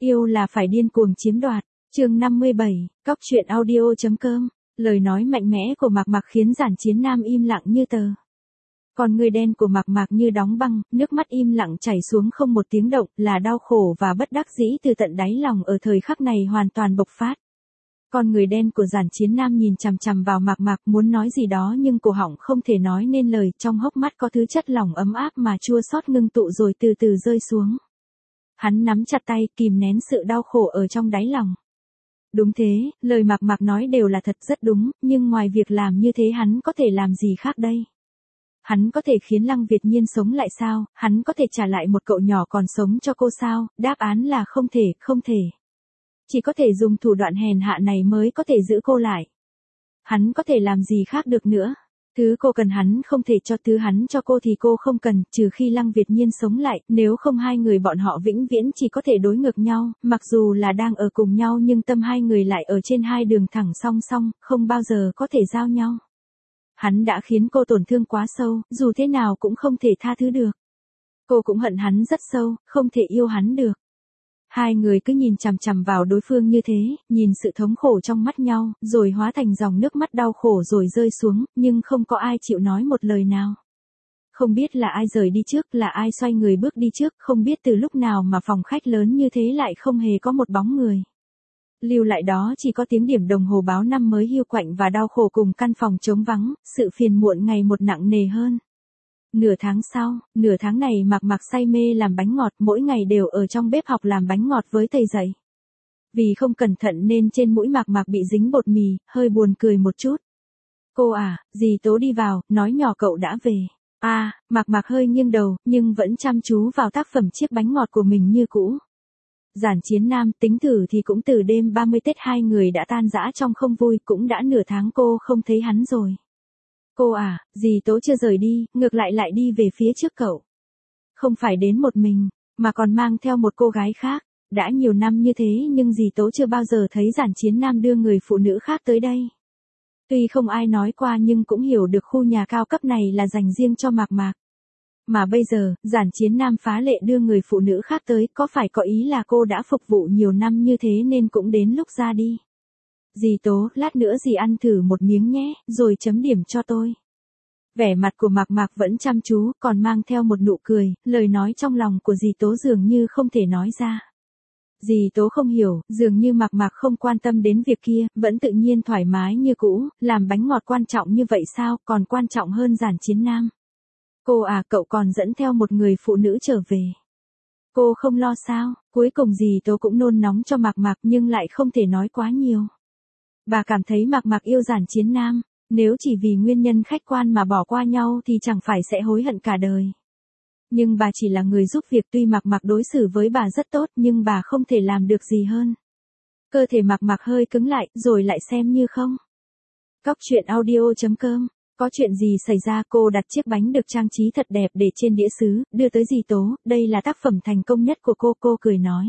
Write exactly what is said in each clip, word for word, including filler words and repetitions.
Yêu là phải điên cuồng chiếm đoạt. Chương năm mươi bảy, cóc truyện audio.com. Lời nói mạnh mẽ của Mạc Mạc khiến Giản Chiến Nam im lặng như tờ. Còn người đen của Mạc Mạc như đóng băng, nước mắt im lặng chảy xuống không một tiếng động, là đau khổ và bất đắc dĩ từ tận đáy lòng ở thời khắc này hoàn toàn bộc phát. Con người đen của Giản Chiến Nam nhìn chằm chằm vào Mạc Mạc muốn nói gì đó nhưng cổ họng không thể nói nên lời, trong hốc mắt có thứ chất lỏng ấm áp mà chua xót ngưng tụ rồi từ từ rơi xuống. Hắn nắm chặt tay, kìm nén sự đau khổ ở trong đáy lòng. Đúng thế, lời Mạc Mạc nói đều là thật rất đúng, nhưng ngoài việc làm như thế hắn có thể làm gì khác đây? Hắn có thể khiến Lăng Việt Nhiên sống lại sao? Hắn có thể trả lại một cậu nhỏ còn sống cho cô sao? Đáp án là không thể, không thể. Chỉ có thể dùng thủ đoạn hèn hạ này mới có thể giữ cô lại. Hắn có thể làm gì khác được nữa? Thứ cô cần hắn không thể cho, thứ hắn cho cô thì cô không cần, trừ khi Lăng Việt Nhiên sống lại, nếu không hai người bọn họ vĩnh viễn chỉ có thể đối ngược nhau, mặc dù là đang ở cùng nhau nhưng tâm hai người lại ở trên hai đường thẳng song song, không bao giờ có thể giao nhau. Hắn đã khiến cô tổn thương quá sâu, dù thế nào cũng không thể tha thứ được. Cô cũng hận hắn rất sâu, không thể yêu hắn được. Hai người cứ nhìn chằm chằm vào đối phương như thế, nhìn sự thống khổ trong mắt nhau, rồi hóa thành dòng nước mắt đau khổ rồi rơi xuống, nhưng không có ai chịu nói một lời nào. Không biết là ai rời đi trước, là ai xoay người bước đi trước, không biết từ lúc nào mà phòng khách lớn như thế lại không hề có một bóng người. Lưu lại đó chỉ có tiếng điểm đồng hồ báo năm mới hiu quạnh và đau khổ cùng căn phòng trống vắng, sự phiền muộn ngày một nặng nề hơn. Nửa tháng sau, nửa tháng này Mạc Mạc say mê làm bánh ngọt, mỗi ngày đều ở trong bếp học làm bánh ngọt với thầy dạy. Vì không cẩn thận nên trên mũi Mạc Mạc bị dính bột mì, hơi buồn cười một chút. Cô à, dì Tố đi vào, nói nhỏ cậu đã về. À, Mạc Mạc hơi nghiêng đầu, nhưng vẫn chăm chú vào tác phẩm chiếc bánh ngọt của mình như cũ. Giản Chiến Nam tính thử thì cũng từ đêm ba mươi Tết hai người đã tan rã trong không vui, cũng đã nửa tháng cô không thấy hắn rồi. Cô à, dì Tố chưa rời đi, ngược lại lại đi về phía trước cậu. Không phải đến một mình, mà còn mang theo một cô gái khác. Đã nhiều năm như thế nhưng dì Tố chưa bao giờ thấy Giản Chiến Nam đưa người phụ nữ khác tới đây. Tuy không ai nói qua nhưng cũng hiểu được khu nhà cao cấp này là dành riêng cho Mạc Mạc. Mà bây giờ, Giản Chiến Nam phá lệ đưa người phụ nữ khác tới, có phải có ý là cô đã phục vụ nhiều năm như thế nên cũng đến lúc ra đi. Dì Tố, lát nữa dì ăn thử một miếng nhé, rồi chấm điểm cho tôi. Vẻ mặt của Mạc Mạc vẫn chăm chú, còn mang theo một nụ cười, lời nói trong lòng của dì Tố dường như không thể nói ra. Dì Tố không hiểu, dường như Mạc Mạc không quan tâm đến việc kia, vẫn tự nhiên thoải mái như cũ, làm bánh ngọt quan trọng như vậy sao, còn quan trọng hơn Giản Chiến Nam. Cô à, cậu còn dẫn theo một người phụ nữ trở về. Cô không lo sao? Cuối cùng dì Tố cũng nôn nóng cho Mạc Mạc nhưng lại không thể nói quá nhiều. Bà cảm thấy Mạc Mạc yêu Giản Chiến Nam, nếu chỉ vì nguyên nhân khách quan mà bỏ qua nhau thì chẳng phải sẽ hối hận cả đời. Nhưng bà chỉ là người giúp việc, tuy Mạc Mạc đối xử với bà rất tốt nhưng bà không thể làm được gì hơn. Cơ thể Mạc Mạc hơi cứng lại, rồi lại xem như không. Cóc truyện audio.com. Có chuyện gì xảy ra? Cô đặt chiếc bánh được trang trí thật đẹp để trên đĩa sứ, đưa tới dì Tố, đây là tác phẩm thành công nhất của cô, cô cười nói.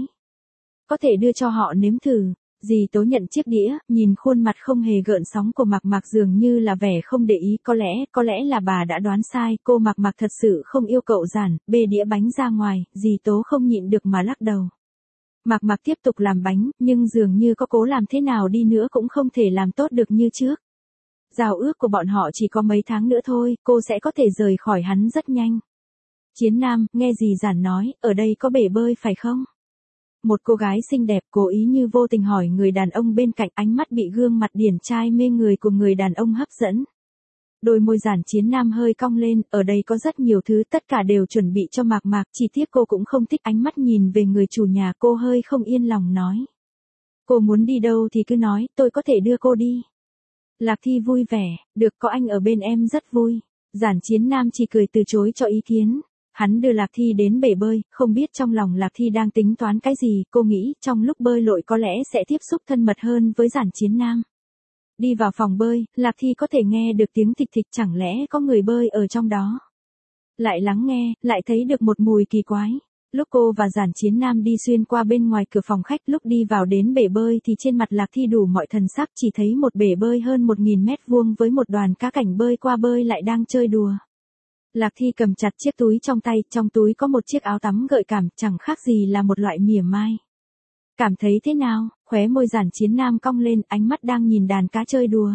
Có thể đưa cho họ nếm thử. Dì Tố nhận chiếc đĩa, nhìn khuôn mặt không hề gợn sóng của Mạc Mạc dường như là vẻ không để ý, có lẽ, có lẽ là bà đã đoán sai, cô Mạc Mạc thật sự không yêu cậu Giản, bê đĩa bánh ra ngoài, dì Tố không nhịn được mà lắc đầu. Mạc Mạc tiếp tục làm bánh, nhưng dường như có cố làm thế nào đi nữa cũng không thể làm tốt được như trước. Giao ước của bọn họ chỉ có mấy tháng nữa thôi, cô sẽ có thể rời khỏi hắn rất nhanh. Chiến Nam, nghe dì Giản nói, ở đây có bể bơi phải không? Một cô gái xinh đẹp cố ý như vô tình hỏi người đàn ông bên cạnh, ánh mắt bị gương mặt điển trai mê người của người đàn ông hấp dẫn. Đôi môi Giản Chiến Nam hơi cong lên, ở đây có rất nhiều thứ, tất cả đều chuẩn bị cho Mạc Mạc, chỉ tiếc cô cũng không thích, ánh mắt nhìn về người chủ nhà, cô hơi không yên lòng nói. Cô muốn đi đâu thì cứ nói, tôi có thể đưa cô đi. Lạc Thi vui vẻ, được, có anh ở bên em rất vui. Giản Chiến Nam chỉ cười từ chối cho ý kiến. Hắn đưa Lạc Thi đến bể bơi, không biết trong lòng Lạc Thi đang tính toán cái gì, cô nghĩ trong lúc bơi lội có lẽ sẽ tiếp xúc thân mật hơn với Giản Chiến Nam. Đi vào phòng bơi, Lạc Thi có thể nghe được tiếng thịch thịch, chẳng lẽ có người bơi ở trong đó. Lại lắng nghe, lại thấy được một mùi kỳ quái. Lúc cô và Giản Chiến Nam đi xuyên qua bên ngoài cửa phòng khách, lúc đi vào đến bể bơi thì trên mặt Lạc Thi đủ mọi thần sắc, chỉ thấy một bể bơi hơn một nghìn mét vuông với một đoàn cá cảnh bơi qua bơi lại đang chơi đùa. Lạc Thi cầm chặt chiếc túi trong tay, trong túi có một chiếc áo tắm gợi cảm, chẳng khác gì là một loại mỉa mai. Cảm thấy thế nào? Khóe môi Giản Chiến Nam cong lên, ánh mắt đang nhìn đàn cá chơi đùa.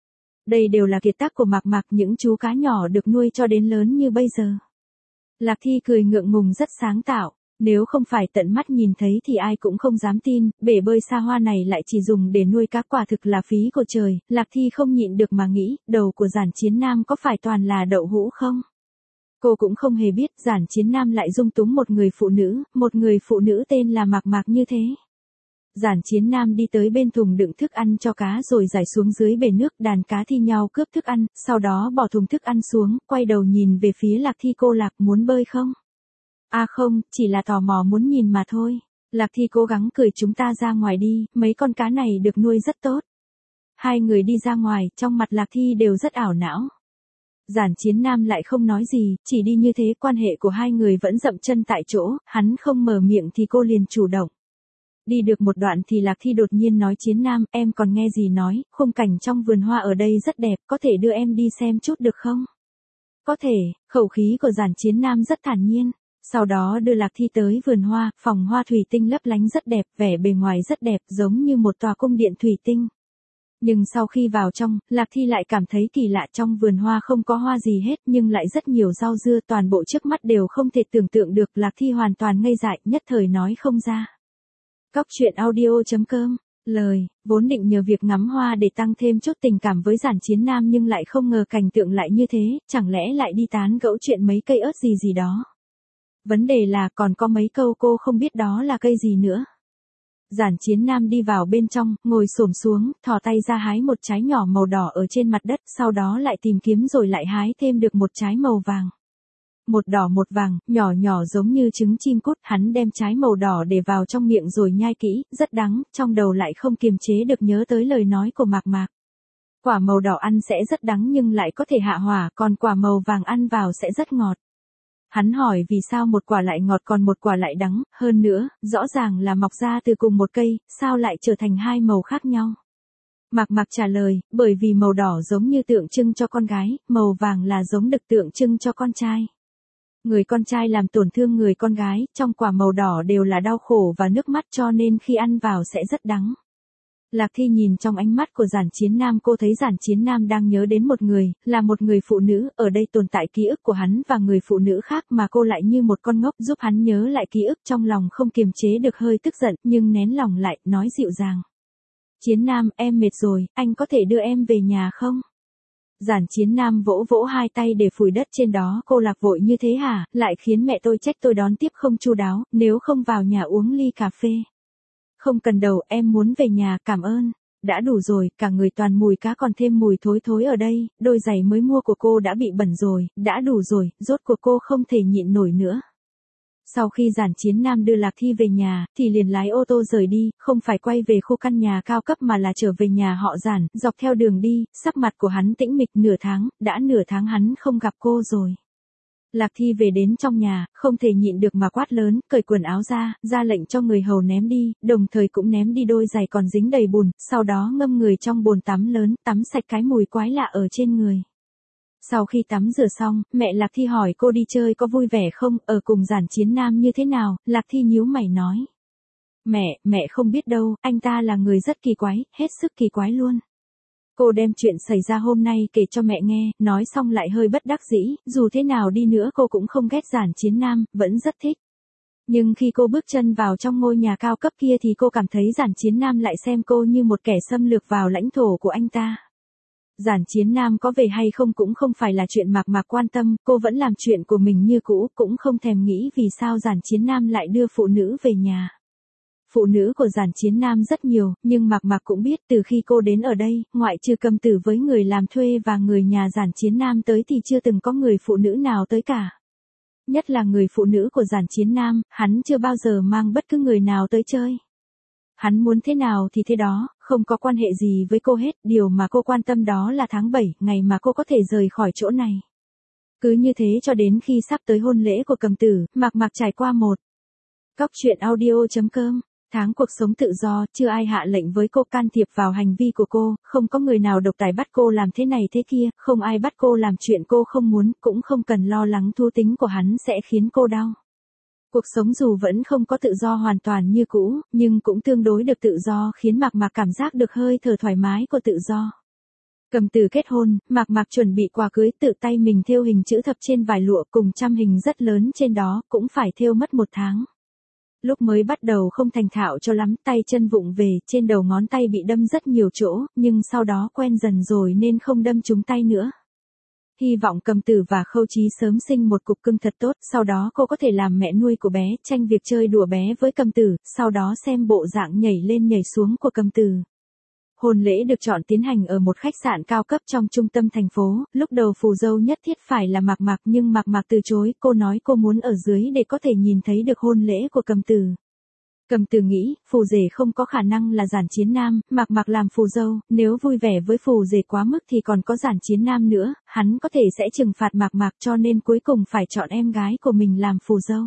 Đây đều là kiệt tác của Mạc Mạc, những chú cá nhỏ được nuôi cho đến lớn như bây giờ. Lạc Thi cười ngượng ngùng rất sáng tạo. Nếu không phải tận mắt nhìn thấy thì ai cũng không dám tin, bể bơi xa hoa này lại chỉ dùng để nuôi cá, quả thực là phí của trời. Lạc Thi không nhịn được mà nghĩ, đầu của Giản Chiến Nam có phải toàn là đậu hũ không? Cô cũng không hề biết Giản Chiến Nam lại dung túng một người phụ nữ, một người phụ nữ tên là Mạc Mạc như thế. Giản Chiến Nam đi tới bên thùng đựng thức ăn cho cá rồi giải xuống dưới bể nước, đàn cá thi nhau cướp thức ăn, sau đó bỏ thùng thức ăn xuống, quay đầu nhìn về phía Lạc Thi. Cô Lạc muốn bơi không? À không, chỉ là tò mò muốn nhìn mà thôi. Lạc Thi cố gắng cười, chúng ta ra ngoài đi, mấy con cá này được nuôi rất tốt. Hai người đi ra ngoài, trong mặt Lạc Thi đều rất ảo não. Giản Chiến Nam lại không nói gì, chỉ đi như thế, quan hệ của hai người vẫn dậm chân tại chỗ, hắn không mở miệng thì cô liền chủ động. Đi được một đoạn thì Lạc Thi đột nhiên nói, Chiến Nam, em còn nghe gì nói, khung cảnh trong vườn hoa ở đây rất đẹp, có thể đưa em đi xem chút được không? Có thể, khẩu khí của Giản Chiến Nam rất thản nhiên. Sau đó đưa Lạc Thi tới vườn hoa, phòng hoa thủy tinh lấp lánh rất đẹp, vẻ bề ngoài rất đẹp, giống như một tòa cung điện thủy tinh. Nhưng sau khi vào trong, Lạc Thi lại cảm thấy kỳ lạ, trong vườn hoa không có hoa gì hết nhưng lại rất nhiều rau dưa, toàn bộ trước mắt đều không thể tưởng tượng được. Lạc Thi hoàn toàn ngây dại, nhất thời nói không ra. Cóc truyện audio chấm com. Lời, vốn định nhờ việc ngắm hoa để tăng thêm chút tình cảm với Giản Chiến Nam nhưng lại không ngờ cảnh tượng lại như thế, chẳng lẽ lại đi tán gẫu chuyện mấy cây ớt gì gì đó. Vấn đề là còn có mấy câu cô không biết đó là cây gì nữa. Giản Chiến Nam đi vào bên trong, ngồi xổm xuống, thò tay ra hái một trái nhỏ màu đỏ ở trên mặt đất, sau đó lại tìm kiếm rồi lại hái thêm được một trái màu vàng. Một đỏ một vàng, nhỏ nhỏ giống như trứng chim cút, hắn đem trái màu đỏ để vào trong miệng rồi nhai kỹ, rất đắng, trong đầu lại không kiềm chế được nhớ tới lời nói của Mạc Mạc. Quả màu đỏ ăn sẽ rất đắng nhưng lại có thể hạ hỏa, còn quả màu vàng ăn vào sẽ rất ngọt. Hắn hỏi vì sao một quả lại ngọt còn một quả lại đắng, hơn nữa, rõ ràng là mọc ra từ cùng một cây, sao lại trở thành hai màu khác nhau? Mạc Mạc trả lời, bởi vì màu đỏ giống như tượng trưng cho con gái, màu vàng là giống đực tượng trưng cho con trai. Người con trai làm tổn thương người con gái, trong quả màu đỏ đều là đau khổ và nước mắt cho nên khi ăn vào sẽ rất đắng. Lạc Thi nhìn trong ánh mắt của Giản Chiến Nam, cô thấy Giản Chiến Nam đang nhớ đến một người, là một người phụ nữ, ở đây tồn tại ký ức của hắn và người phụ nữ khác mà cô lại như một con ngốc giúp hắn nhớ lại ký ức, trong lòng không kiềm chế được hơi tức giận nhưng nén lòng lại, nói dịu dàng. Chiến Nam, em mệt rồi, anh có thể đưa em về nhà không? Giản Chiến Nam vỗ vỗ hai tay để phủi đất trên đó, cô Lạc vội như thế hả, lại khiến mẹ tôi trách tôi đón tiếp không chu đáo, nếu không vào nhà uống ly cà phê. Không cần đâu, em muốn về nhà, cảm ơn. Đã đủ rồi, cả người toàn mùi cá còn thêm mùi thối thối ở đây, đôi giày mới mua của cô đã bị bẩn rồi, đã đủ rồi, rốt cuộc cô không thể nhịn nổi nữa. Sau khi Giản Chiến Nam đưa Lạc Thi về nhà, thì liền lái ô tô rời đi, không phải quay về khu căn nhà cao cấp mà là trở về nhà họ Giản, dọc theo đường đi, sắc mặt của hắn tĩnh mịch, nửa tháng, đã nửa tháng hắn không gặp cô rồi. Lạc Thi về đến trong nhà, không thể nhịn được mà quát lớn, cởi quần áo ra, ra lệnh cho người hầu ném đi, đồng thời cũng ném đi đôi giày còn dính đầy bùn, sau đó ngâm người trong bồn tắm lớn, tắm sạch cái mùi quái lạ ở trên người. Sau khi tắm rửa xong, mẹ Lạc Thi hỏi cô đi chơi có vui vẻ không, ở cùng Giản Chiến Nam như thế nào, Lạc Thi nhíu mày nói. Mẹ, mẹ không biết đâu, anh ta là người rất kỳ quái, hết sức kỳ quái luôn. Cô đem chuyện xảy ra hôm nay kể cho mẹ nghe, nói xong lại hơi bất đắc dĩ, dù thế nào đi nữa cô cũng không ghét Giản Chiến Nam, vẫn rất thích. Nhưng khi cô bước chân vào trong ngôi nhà cao cấp kia thì cô cảm thấy Giản Chiến Nam lại xem cô như một kẻ xâm lược vào lãnh thổ của anh ta. Giản Chiến Nam có về hay không cũng không phải là chuyện Mạc Mạc quan tâm, cô vẫn làm chuyện của mình như cũ, cũng không thèm nghĩ vì sao Giản Chiến Nam lại đưa phụ nữ về nhà. Phụ nữ của Giản Chiến Nam rất nhiều, nhưng Mạc Mạc cũng biết từ khi cô đến ở đây, ngoại trừ Cầm Tử với người làm thuê và người nhà Giản Chiến Nam tới thì chưa từng có người phụ nữ nào tới cả. Nhất là người phụ nữ của Giản Chiến Nam, hắn chưa bao giờ mang bất cứ người nào tới chơi. Hắn muốn thế nào thì thế đó, không có quan hệ gì với cô hết, điều mà cô quan tâm đó là tháng bảy, ngày mà cô có thể rời khỏi chỗ này. Cứ như thế cho đến khi sắp tới hôn lễ của Cầm Tử, Mạc Mạc trải qua một. Cóc truyện audio chấm com. Tháng cuộc sống tự do, chưa ai hạ lệnh với cô, can thiệp vào hành vi của cô, không có người nào độc tài bắt cô làm thế này thế kia, không ai bắt cô làm chuyện cô không muốn, cũng không cần lo lắng thú tính của hắn sẽ khiến cô đau. Cuộc sống dù vẫn không có tự do hoàn toàn như cũ, nhưng cũng tương đối được tự do khiến Mạc Mạc cảm giác được hơi thở thoải mái của tự do. Cầm từ kết hôn, Mạc Mạc chuẩn bị quà cưới tự tay mình thêu hình chữ thập trên vải lụa cùng trăm hình rất lớn trên đó, cũng phải thêu mất một tháng. Lúc mới bắt đầu không thành thạo cho lắm, tay chân vụng về, trên đầu ngón tay bị đâm rất nhiều chỗ, nhưng sau đó quen dần rồi nên không đâm trúng tay nữa. Hy vọng Cầm Tử và Khâu Chí sớm sinh một cục cưng thật tốt, sau đó cô có thể làm mẹ nuôi của bé, tranh việc chơi đùa bé với Cầm Tử, sau đó xem bộ dạng nhảy lên nhảy xuống của Cầm Tử. Hôn lễ được chọn tiến hành ở một khách sạn cao cấp trong trung tâm thành phố, lúc đầu phù dâu nhất thiết phải là Mạc Mạc nhưng Mạc Mạc từ chối, cô nói cô muốn ở dưới để có thể nhìn thấy được hôn lễ của Cầm Tử. Cầm Tử nghĩ, phù rể không có khả năng là Giản Chiến Nam, Mạc Mạc làm phù dâu, nếu vui vẻ với phù rể quá mức thì còn có Giản Chiến Nam nữa, hắn có thể sẽ trừng phạt Mạc Mạc cho nên cuối cùng phải chọn em gái của mình làm phù dâu.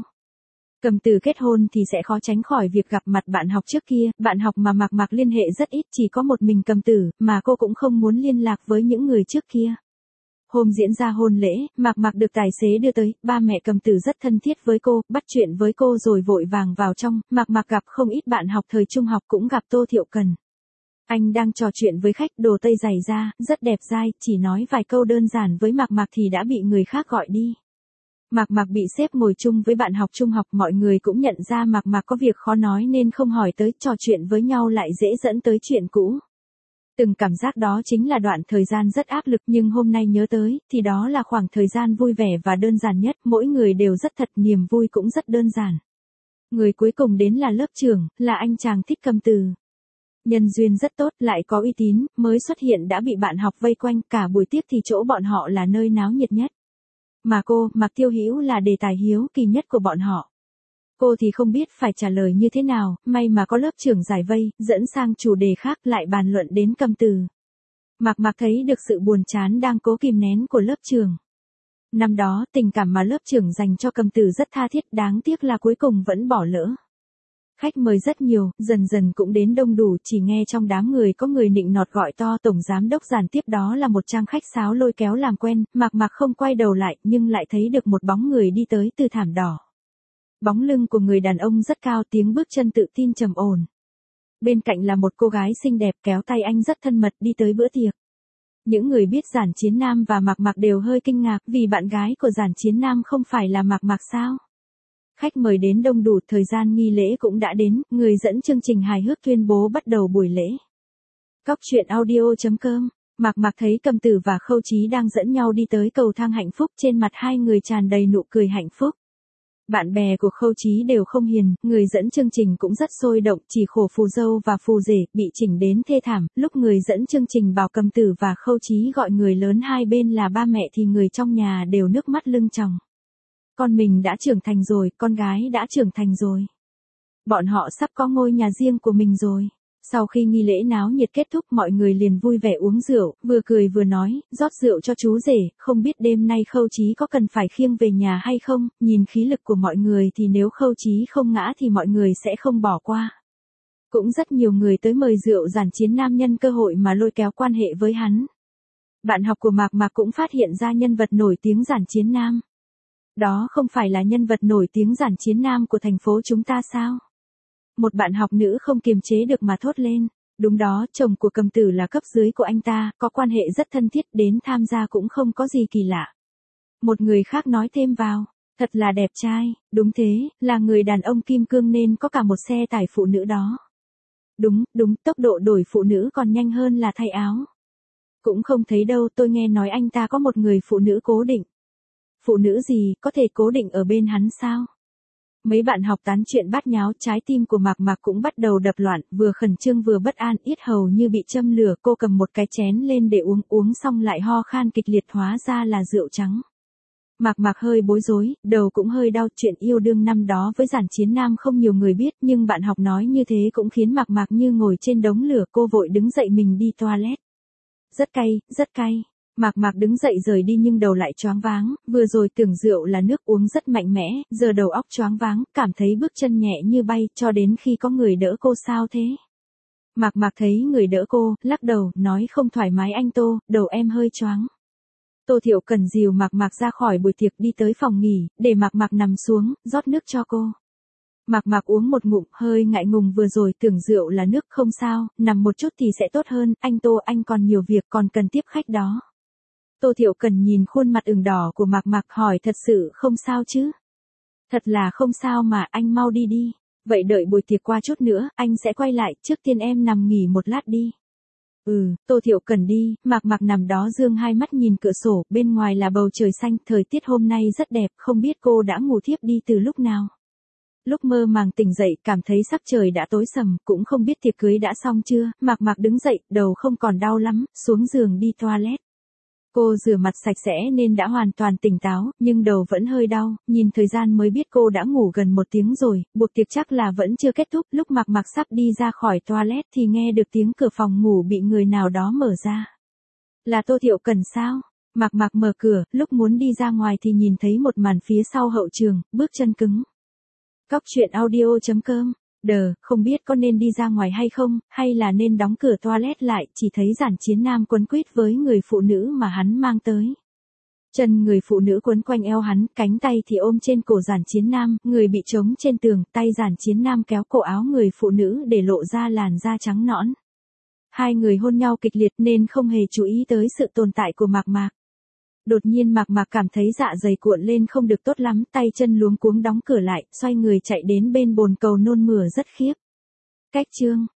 Cầm Tử kết hôn thì sẽ khó tránh khỏi việc gặp mặt bạn học trước kia, bạn học mà Mạc Mạc liên hệ rất ít, chỉ có một mình Cầm Tử, mà cô cũng không muốn liên lạc với những người trước kia. Hôm diễn ra hôn lễ, Mạc Mạc được tài xế đưa tới, ba mẹ Cầm Tử rất thân thiết với cô, bắt chuyện với cô rồi vội vàng vào trong, Mạc Mạc gặp không ít bạn học thời trung học cũng gặp Tô Thiệu Cần. Anh đang trò chuyện với khách, đồ tây dày da, rất đẹp dai, chỉ nói vài câu đơn giản với Mạc Mạc thì đã bị người khác gọi đi. Mạc Mạc bị xếp ngồi chung với bạn học trung học, mọi người cũng nhận ra Mạc Mạc có việc khó nói nên không hỏi tới, trò chuyện với nhau lại dễ dẫn tới chuyện cũ. Từng cảm giác đó chính là đoạn thời gian rất áp lực nhưng hôm nay nhớ tới, thì đó là khoảng thời gian vui vẻ và đơn giản nhất, mỗi người đều rất thật, niềm vui cũng rất đơn giản. Người cuối cùng đến là lớp trưởng, là anh chàng thích Cầm Tử. Nhân duyên rất tốt, lại có uy tín, mới xuất hiện đã bị bạn học vây quanh, cả buổi tiếp thì chỗ bọn họ là nơi náo nhiệt nhất. Mà cô, Mạc Tiêu Hữu là đề tài hiếu kỳ nhất của bọn họ. Cô thì không biết phải trả lời như thế nào, may mà có lớp trưởng giải vây, dẫn sang chủ đề khác lại bàn luận đến Cầm Tử. Mạc Mạc thấy được sự buồn chán đang cố kìm nén của lớp trưởng. Năm đó, tình cảm mà lớp trưởng dành cho Cầm Tử rất tha thiết, đáng tiếc là cuối cùng vẫn bỏ lỡ. Khách mời rất nhiều, dần dần cũng đến đông đủ, chỉ nghe trong đám người có người nịnh nọt gọi to tổng giám đốc Giản, tiếp đó là một trang khách sáo lôi kéo làm quen, Mạc Mạc không quay đầu lại, nhưng lại thấy được một bóng người đi tới từ thảm đỏ. Bóng lưng của người đàn ông rất cao, tiếng bước chân tự tin trầm ổn. Bên cạnh là một cô gái xinh đẹp kéo tay anh rất thân mật đi tới bữa tiệc. Những người biết Giản Chiến Nam và Mạc Mạc đều hơi kinh ngạc vì bạn gái của Giản Chiến Nam không phải là Mạc Mạc sao? Khách mời đến đông đủ, thời gian nghi lễ cũng đã đến, người dẫn chương trình hài hước tuyên bố bắt đầu buổi lễ. Cóc truyện audio chấm com, Mạc Mạc thấy Cầm Tử và Khâu Chí đang dẫn nhau đi tới cầu thang hạnh phúc, trên mặt hai người tràn đầy nụ cười hạnh phúc. Bạn bè của Khâu Chí đều không hiền, người dẫn chương trình cũng rất sôi động, chỉ khổ phù dâu và phù rể bị chỉnh đến thê thảm, lúc người dẫn chương trình bảo Cầm Tử và Khâu Chí gọi người lớn hai bên là ba mẹ thì người trong nhà đều nước mắt lưng tròng. Con mình đã trưởng thành rồi, con gái đã trưởng thành rồi. Bọn họ sắp có ngôi nhà riêng của mình rồi. Sau khi nghi lễ náo nhiệt kết thúc, mọi người liền vui vẻ uống rượu, vừa cười vừa nói, rót rượu cho chú rể, không biết đêm nay Khâu Chí có cần phải khiêng về nhà hay không, nhìn khí lực của mọi người thì nếu Khâu Chí không ngã thì mọi người sẽ không bỏ qua. Cũng rất nhiều người tới mời rượu Giản Chiến Nam nhân cơ hội mà lôi kéo quan hệ với hắn. Bạn học của Mạc Mạc cũng phát hiện ra nhân vật nổi tiếng Giản Chiến Nam. Đó không phải là nhân vật nổi tiếng Giản Chiến Nam của thành phố chúng ta sao? Một bạn học nữ không kiềm chế được mà thốt lên. Đúng đó, chồng của Cầm Tử là cấp dưới của anh ta, có quan hệ rất thân thiết, đến tham gia cũng không có gì kỳ lạ. Một người khác nói thêm vào, thật là đẹp trai, đúng thế, là người đàn ông kim cương nên có cả một xe tải phụ nữ đó. Đúng, đúng, tốc độ đổi phụ nữ còn nhanh hơn là thay áo. Cũng không thấy đâu, tôi nghe nói anh ta có một người phụ nữ cố định. Phụ nữ gì, có thể cố định ở bên hắn sao? Mấy bạn học tán chuyện bát nháo, trái tim của Mạc Mạc cũng bắt đầu đập loạn, vừa khẩn trương vừa bất an, yết hầu như bị châm lửa, cô cầm một cái chén lên để uống, uống xong lại ho khan kịch liệt, hóa ra là rượu trắng. Mạc Mạc hơi bối rối, đầu cũng hơi đau, chuyện yêu đương năm đó với Giản Chiến Nam không nhiều người biết, nhưng bạn học nói như thế cũng khiến Mạc Mạc như ngồi trên đống lửa, cô vội đứng dậy mình đi toilet. Rất cay, rất cay. Mạc Mạc đứng dậy rời đi nhưng đầu lại choáng váng, vừa rồi tưởng rượu là nước uống rất mạnh mẽ, giờ đầu óc choáng váng, cảm thấy bước chân nhẹ như bay, cho đến khi có người đỡ cô. Sao thế? Mạc Mạc thấy người đỡ cô, lắc đầu, nói không thoải mái anh Tô, đầu em hơi choáng. Tô Thiệu Cần dìu Mạc Mạc ra khỏi buổi tiệc đi tới phòng nghỉ, để Mạc Mạc nằm xuống, rót nước cho cô. Mạc Mạc uống một ngụm, hơi ngại ngùng vừa rồi tưởng rượu là nước không sao, nằm một chút thì sẽ tốt hơn, anh Tô anh còn nhiều việc còn cần tiếp khách đó. Tô Thiệu Cần nhìn khuôn mặt ửng đỏ của Mạc Mạc hỏi thật sự không sao chứ? Thật là không sao mà, anh mau đi đi. Vậy đợi buổi tiệc qua chút nữa, anh sẽ quay lại, trước tiên em nằm nghỉ một lát đi. Ừ, Tô Thiệu Cần đi, Mạc Mạc nằm đó dương hai mắt nhìn cửa sổ, bên ngoài là bầu trời xanh, thời tiết hôm nay rất đẹp, không biết cô đã ngủ thiếp đi từ lúc nào. Lúc mơ màng tỉnh dậy, cảm thấy sắc trời đã tối sầm, cũng không biết tiệc cưới đã xong chưa, Mạc Mạc đứng dậy, đầu không còn đau lắm, xuống giường đi toilet. Cô rửa mặt sạch sẽ nên đã hoàn toàn tỉnh táo, nhưng đầu vẫn hơi đau, nhìn thời gian mới biết cô đã ngủ gần một tiếng rồi, buổi tiệc chắc là vẫn chưa kết thúc, lúc Mạc Mạc sắp đi ra khỏi toilet thì nghe được tiếng cửa phòng ngủ bị người nào đó mở ra. Là Tô Thiệu Cần sao? Mạc Mạc mở cửa, lúc muốn đi ra ngoài thì nhìn thấy một màn phía sau hậu trường, bước chân cứng. Cóc truyện audio chấm com. Đờ, không biết có nên đi ra ngoài hay không, hay là nên đóng cửa toilet lại, chỉ thấy Giản Chiến Nam quấn quýt với người phụ nữ mà hắn mang tới. Chân người phụ nữ quấn quanh eo hắn, cánh tay thì ôm trên cổ Giản Chiến Nam, người bị trống trên tường, tay Giản Chiến Nam kéo cổ áo người phụ nữ để lộ ra làn da trắng nõn. Hai người hôn nhau kịch liệt nên không hề chú ý tới sự tồn tại của Mạc Mạc. Đột nhiên Mạc Mạc cảm thấy dạ dày cuộn lên không được tốt lắm, tay chân luống cuống đóng cửa lại, xoay người chạy đến bên bồn cầu nôn mửa rất khiếp. Cách chương